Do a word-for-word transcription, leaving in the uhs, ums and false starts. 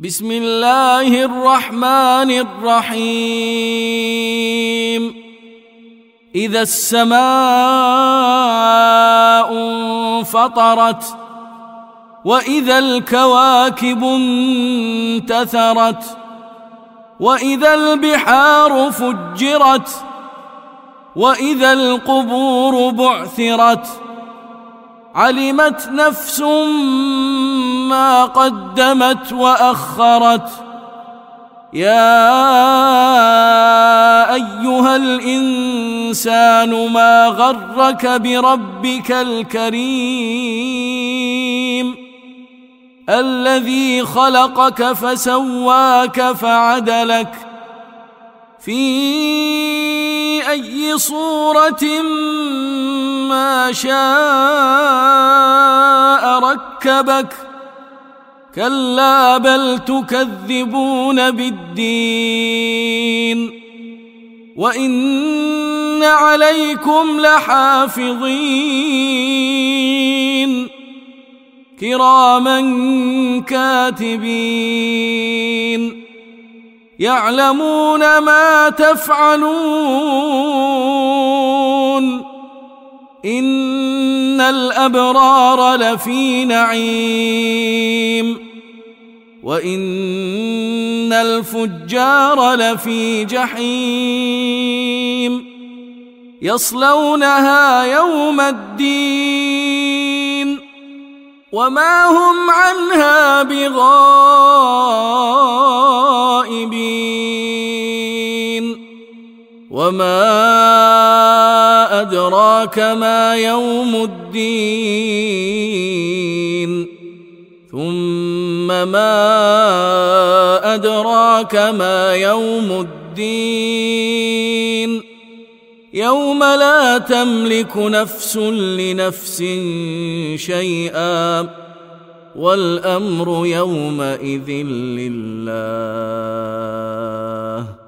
بسم الله الرحمن الرحيم إذا السماء انفطرت وإذا الكواكب انتثرت وإذا البحار فجرت وإذا القبور بعثرت علمت نفس ما قدمت وأخرت يا أيها الإنسان ما غرك بربك الكريم الذي خلقك فسواك فعدلك في أي صورة ما شاء ركبك كلا بل تكذبون بالدين وإن عليكم لحافظين كراما كاتبين يعلمون ما تفعلون إن الأبرار لفي نعيم وإن الفجار لفي جحيم يصلونها يوم الدين وما هم عنها بغائبين وما أدراك ما يوم الدين ثم ما أدراك ما يوم الدين يوم لا تملك نفس لنفس شيئا والأمر يومئذ لله